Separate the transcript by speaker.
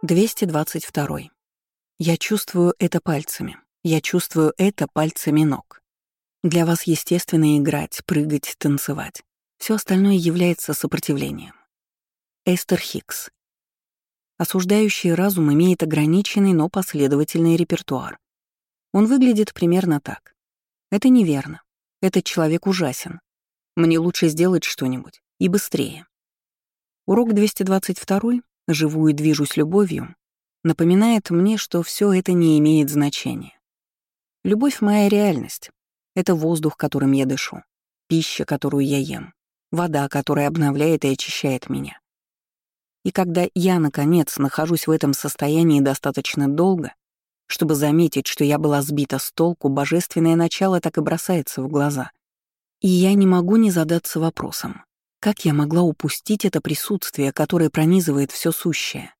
Speaker 1: 222. Я чувствую это пальцами. Я чувствую это пальцами ног. Для вас естественно играть, прыгать, танцевать. Все остальное является сопротивлением. Эстер Хикс. Осуждающий разум имеет ограниченный, но последовательный репертуар. Он выглядит примерно так. Это неверно. Этот человек ужасен. Мне лучше сделать что-нибудь. И быстрее. Урок 222, «Живу и движусь любовью», напоминает мне, что все это не имеет значения. Любовь — моя реальность. Это воздух, которым я дышу, пища, которую я ем, вода, которая обновляет и очищает меня. И когда я, наконец, нахожусь в этом состоянии достаточно долго, чтобы заметить, что я была сбита с толку, божественное начало так и бросается в глаза. И я не могу не задаться вопросом, как я могла упустить это присутствие, которое пронизывает все сущее?